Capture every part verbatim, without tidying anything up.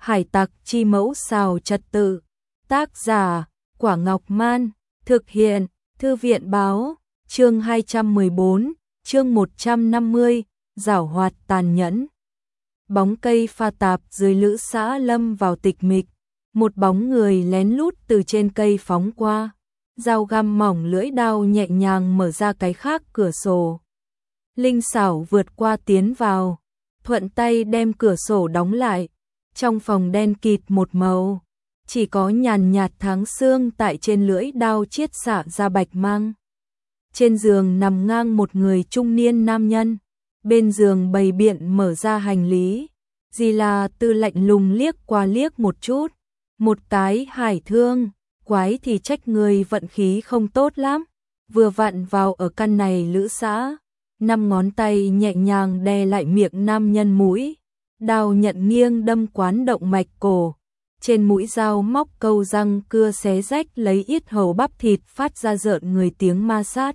Hải tặc chi mẫu xào trật tự. Tác giả, Quả Ngọc Man. Thực hiện, Thư viện báo. Chương hai trăm mười bốn, chương một trăm năm mươi, giảo hoạt tàn nhẫn. Bóng cây pha tạp dưới lữ xã lâm vào tịch mịch. Một bóng người lén lút từ trên cây phóng qua. Dao găm mỏng lưỡi đao nhẹ nhàng mở ra cái khác cửa sổ. Linh xảo vượt qua tiến vào, thuận tay đem cửa sổ đóng lại. Trong phòng đen kịt một màu, chỉ có nhàn nhạt tháng sương tại trên lưỡi đao chiết xạ ra bạch mang. Trên giường nằm ngang một người trung niên nam nhân, bên giường bày biện mở ra hành lý. Di La Tư lạnh lùng liếc qua liếc một chút, một cái hải thương, quái thì trách người vận khí không tốt lắm, vừa vặn vào ở căn này lữ xã. Năm ngón tay nhẹ nhàng đè lại miệng nam nhân mũi, đao nhận nghiêng đâm quán động mạch cổ. Trên mũi dao móc câu răng cưa xé rách lấy yết hầu bắp thịt phát ra rợn người tiếng ma sát.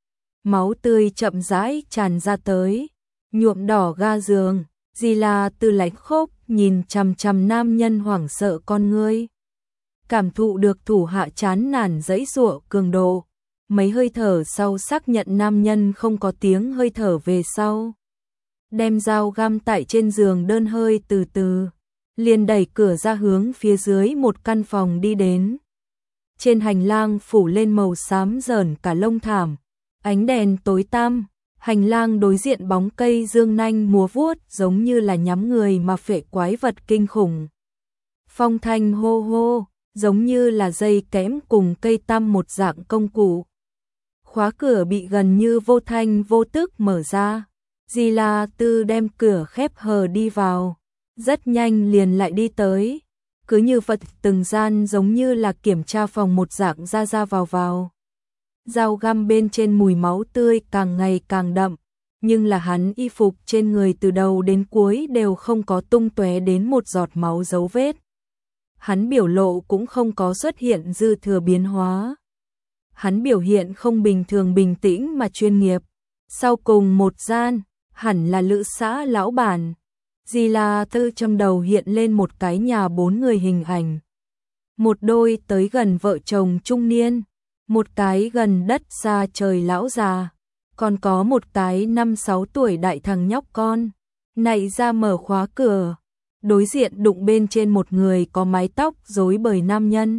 Máu tươi chậm rãi tràn ra tới, nhuộm đỏ ga giường. Di La Tư lãnh khốc nhìn chằm chằm nam nhân hoảng sợ con ngươi. Cảm thụ được thủ hạ chán nản giãy giụa cường độ. Mấy hơi thở sau xác nhận nam nhân không có tiếng hơi thở về sau. Đem dao găm tại trên giường đơn hơi từ từ. Liền đẩy cửa ra hướng phía dưới một căn phòng đi đến. Trên hành lang phủ lên màu xám rờn cả lông thảm. Ánh đèn tối tăm. Hành lang đối diện bóng cây dương nanh múa vuốt giống như là nhắm người mà phệ quái vật kinh khủng. Phong thanh hô hô, giống như là dây kẽm cùng cây tăm một dạng công cụ. Khóa cửa bị gần như vô thanh vô tức mở ra. Di La Tư đem cửa khép hờ đi vào. Rất nhanh liền lại đi tới. Cứ như vật từng gian giống như là kiểm tra phòng một dạng ra ra vào vào. Dao găm bên trên mùi máu tươi càng ngày càng đậm. Nhưng là hắn y phục trên người từ đầu đến cuối đều không có tung tóe đến một giọt máu dấu vết. Hắn biểu lộ cũng không có xuất hiện dư thừa biến hóa. Hắn biểu hiện không bình thường bình tĩnh mà chuyên nghiệp. Sau cùng một gian, hẳn là lữ xã lão bản. Di La Tư trong đầu hiện lên một cái nhà bốn người hình ảnh. Một đôi tới gần vợ chồng trung niên, một cái gần đất xa trời lão già, còn có một cái năm sáu tuổi đại thằng nhóc con. Nạy ra mở khóa cửa, đối diện đụng bên trên một người có mái tóc rối bời nam nhân.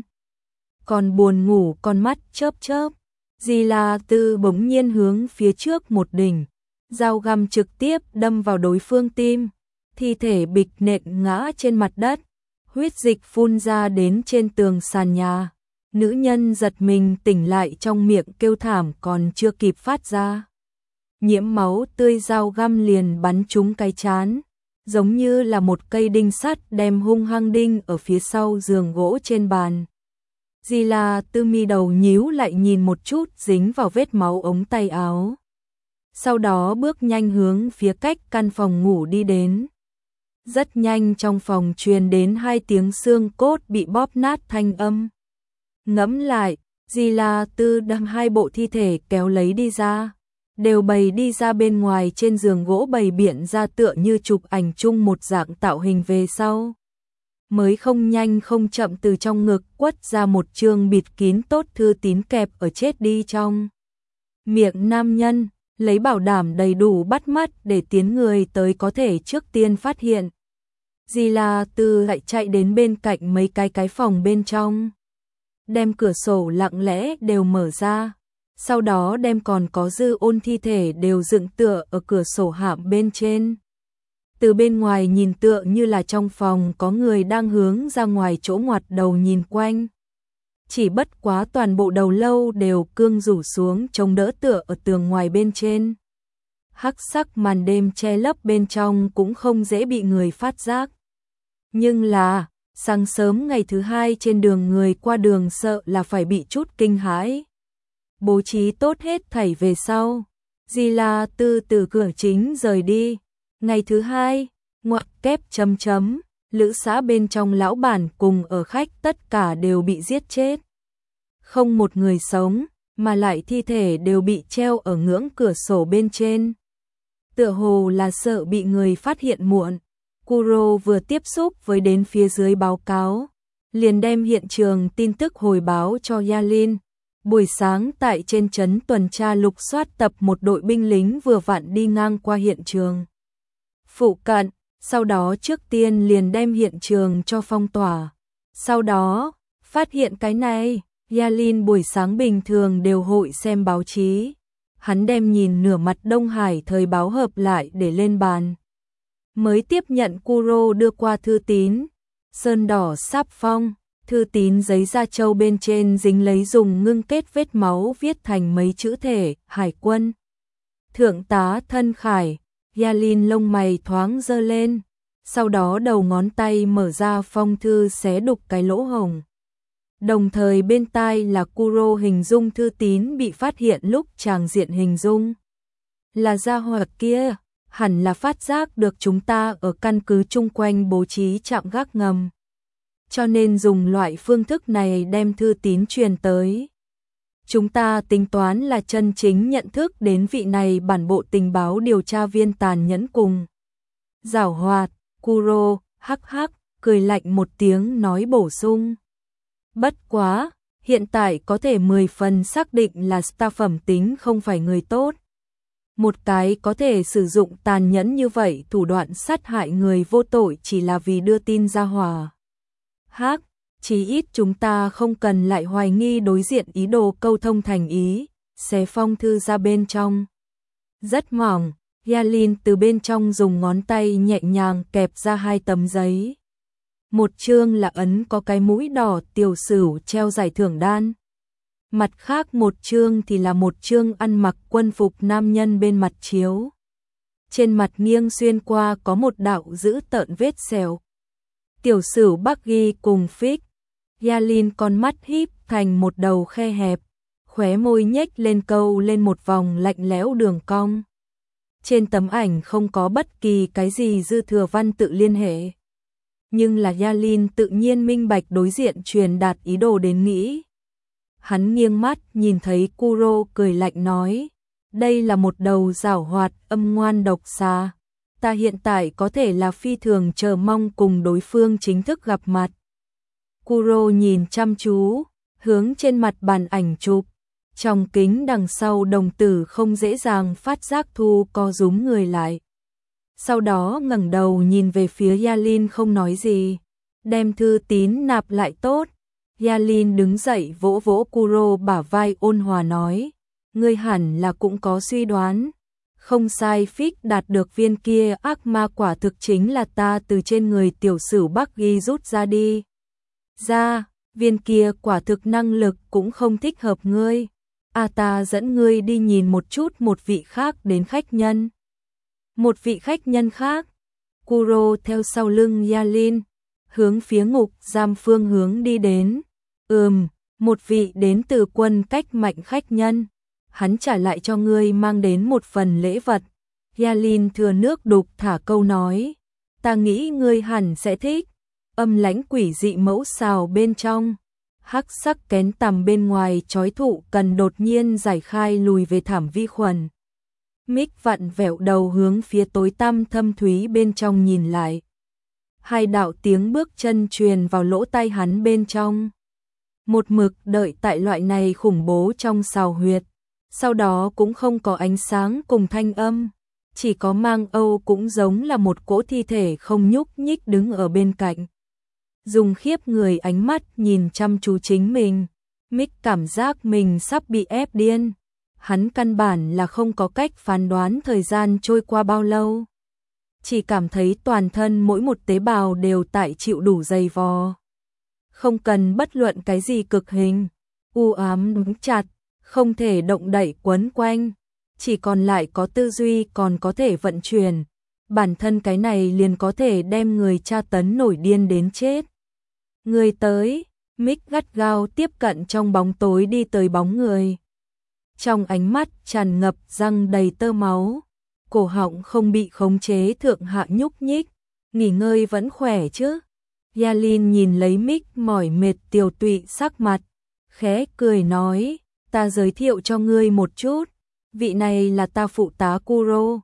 Còn buồn ngủ con mắt chớp chớp. Di La Tư bỗng nhiên hướng phía trước một đỉnh, dao găm trực tiếp đâm vào đối phương tim. Thi thể bịch nện ngã trên mặt đất, huyết dịch phun ra đến trên tường sàn nhà. Nữ nhân giật mình tỉnh lại trong miệng kêu thảm còn chưa kịp phát ra. Nhiễm máu tươi dao găm liền bắn trúng cái trán, giống như là một cây đinh sắt đem hung hăng đinh ở phía sau giường gỗ trên bàn. Di La Tư mi đầu nhíu lại nhìn một chút dính vào vết máu ống tay áo. Sau đó bước nhanh hướng phía cách căn phòng ngủ đi đến. Rất nhanh trong phòng truyền đến hai tiếng xương cốt bị bóp nát thanh âm. Ngẫm lại, Di La Tư đem hai bộ thi thể kéo lấy đi ra, đều bày đi ra bên ngoài trên giường gỗ bày biện ra tựa như chụp ảnh chung một dạng tạo hình về sau. Mới không nhanh không chậm từ trong ngực quất ra một chương bịt kín tốt thư tín kẹp ở chết đi trong miệng nam nhân, lấy bảo đảm đầy đủ bắt mắt để tiến người tới có thể trước tiên phát hiện. Di La Tư lại chạy đến bên cạnh mấy cái cái phòng bên trong, đem cửa sổ lặng lẽ đều mở ra, sau đó đem còn có dư ôn thi thể đều dựng tựa ở cửa sổ hạm bên trên. Từ bên ngoài nhìn tựa như là trong phòng có người đang hướng ra ngoài chỗ ngoặt đầu nhìn quanh. Chỉ bất quá toàn bộ đầu lâu đều cương rủ xuống chống đỡ tựa ở tường ngoài bên trên. Hắc sắc màn đêm che lấp bên trong cũng không dễ bị người phát giác. Nhưng là, sáng sớm ngày thứ hai trên đường người qua đường sợ là phải bị chút kinh hãi. Bố trí tốt hết thảy về sau, Di La Tư từ cửa chính rời đi. Ngày thứ hai, ngoặc kép chấm chấm, lữ xã bên trong lão bản cùng ở khách tất cả đều bị giết chết. Không một người sống, mà lại thi thể đều bị treo ở ngưỡng cửa sổ bên trên. Tựa hồ là sợ bị người phát hiện muộn. Kuro vừa tiếp xúc với đến phía dưới báo cáo, liền đem hiện trường tin tức hồi báo cho Yalin. Buổi sáng tại trên trấn tuần tra lục soát tập một đội binh lính vừa vặn đi ngang qua hiện trường phụ cận, sau đó trước tiên liền đem hiện trường cho phong tỏa. Sau đó, phát hiện cái này, Yalin buổi sáng bình thường đều hội xem báo chí. Hắn đem nhìn nửa mặt Đông Hải thời báo hợp lại để lên bàn. Mới tiếp nhận Kuro đưa qua thư tín, sơn đỏ sáp phong, thư tín giấy da trâu bên trên dính lấy dùng ngưng kết vết máu viết thành mấy chữ thể, Hải quân. Thượng tá Thân Khải, Yalin lông mày thoáng dơ lên, sau đó đầu ngón tay mở ra phong thư xé đục cái lỗ hổng. Đồng thời bên tai là Kuro hình dung thư tín bị phát hiện lúc chàng diện hình dung. Là gia hỏa kia, hẳn là phát giác được chúng ta ở căn cứ chung quanh bố trí trạm gác ngầm. Cho nên dùng loại phương thức này đem thư tín truyền tới. Chúng ta tính toán là chân chính nhận thức đến vị này bản bộ tình báo điều tra viên tàn nhẫn cùng giảo hoạt. Kuro hắc hắc cười lạnh một tiếng nói bổ sung. Bất quá, hiện tại có thể mười phần xác định là ta phẩm tính không phải người tốt. Một cái có thể sử dụng tàn nhẫn như vậy thủ đoạn sát hại người vô tội chỉ là vì đưa tin ra hòa. Hắc, chí ít chúng ta không cần lại hoài nghi đối diện ý đồ câu thông thành ý, xé phong thư ra bên trong. Rất mỏng, Yalin từ bên trong dùng ngón tay nhẹ nhàng kẹp ra hai tấm giấy. Một chương là ấn có cái mũi đỏ tiểu sửu treo giải thưởng đan. Mặt khác một chương thì là một chương ăn mặc quân phục nam nhân bên mặt chiếu. Trên mặt nghiêng xuyên qua có một đạo dữ tợn vết sẹo. Tiểu sửu Bắc ghi cùng phích. Yalin con mắt híp thành một đầu khe hẹp, khóe môi nhếch lên câu lên một vòng lạnh lẽo đường cong. Trên tấm ảnh không có bất kỳ cái gì dư thừa văn tự liên hệ. Nhưng là Yalin tự nhiên minh bạch đối diện truyền đạt ý đồ đến nghĩ. Hắn nghiêng mắt nhìn thấy Kuro cười lạnh nói, đây là một đầu giảo hoạt âm ngoan độc xà. Ta hiện tại có thể là phi thường chờ mong cùng đối phương chính thức gặp mặt. Kuro nhìn chăm chú, hướng trên mặt bàn ảnh chụp. Trong kính đằng sau đồng tử không dễ dàng phát giác thu co rúm người lại. Sau đó ngẩng đầu nhìn về phía Yalin không nói gì, đem thư tín nạp lại tốt. Yalin đứng dậy vỗ vỗ Kuro bả vai ôn hòa nói, ngươi hẳn là cũng có suy đoán. Không sai, phích đạt được viên kia ác ma quả thực chính là ta từ trên người tiểu sửu Bắc ghi rút ra đi. Ra, viên kia quả thực năng lực cũng không thích hợp ngươi. À ta dẫn ngươi đi nhìn một chút một vị khác đến khách nhân. Một vị khách nhân khác. Kuro theo sau lưng Yalin, hướng phía ngục giam phương hướng đi đến. Ừm, một vị đến từ quân cách mạnh khách nhân. Hắn trả lại cho ngươi mang đến một phần lễ vật. Yalin thừa nước đục thả câu nói, ta nghĩ ngươi hẳn sẽ thích. Âm lãnh quỷ dị mẫu xào bên trong. Hắc sắc kén tằm bên ngoài chói thụ cần đột nhiên giải khai lùi về thảm vi khuẩn. Mick vặn vẹo đầu hướng phía tối tăm thâm thúy bên trong nhìn lại. Hai đạo tiếng bước chân truyền vào lỗ tai hắn bên trong. Một mực đợi tại loại này khủng bố trong sào huyệt. Sau đó cũng không có ánh sáng cùng thanh âm. Chỉ có mang âu cũng giống là một cỗ thi thể không nhúc nhích đứng ở bên cạnh. Dùng khiếp người ánh mắt nhìn chăm chú chính mình. Mick cảm giác mình sắp bị ép điên. Hắn căn bản là không có cách phán đoán thời gian trôi qua bao lâu. Chỉ cảm thấy toàn thân mỗi một tế bào đều tại chịu đủ dày vò. Không cần bất luận cái gì cực hình. U ám đúng chặt, không thể động đậy quấn quanh. Chỉ còn lại có tư duy còn có thể vận chuyển. Bản thân cái này liền có thể đem người tra tấn nổi điên đến chết. Người tới, Mick gắt gao tiếp cận trong bóng tối đi tới bóng người. Trong ánh mắt tràn ngập răng đầy tơ máu, cổ họng không bị khống chế thượng hạ nhúc nhích, nghỉ ngơi vẫn khỏe chứ. Yalin nhìn lấy Mick mỏi mệt tiều tụy sắc mặt, khẽ cười nói, ta giới thiệu cho ngươi một chút, vị này là ta phụ tá Kuro.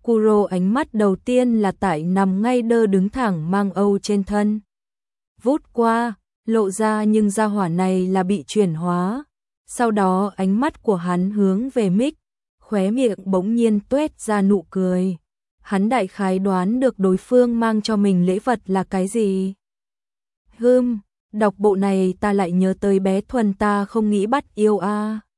Kuro ánh mắt đầu tiên là tại nằm ngay đơ đứng thẳng mang âu trên thân. Vút qua, lộ ra nhưng gia hỏa này là bị chuyển hóa. Sau đó ánh mắt của hắn hướng về Mick, khóe miệng bỗng nhiên tuét ra nụ cười. Hắn đại khái đoán được đối phương mang cho mình lễ vật là cái gì. Hừm, đọc bộ này ta lại nhớ tới bé Thuần ta không nghĩ bắt yêu a.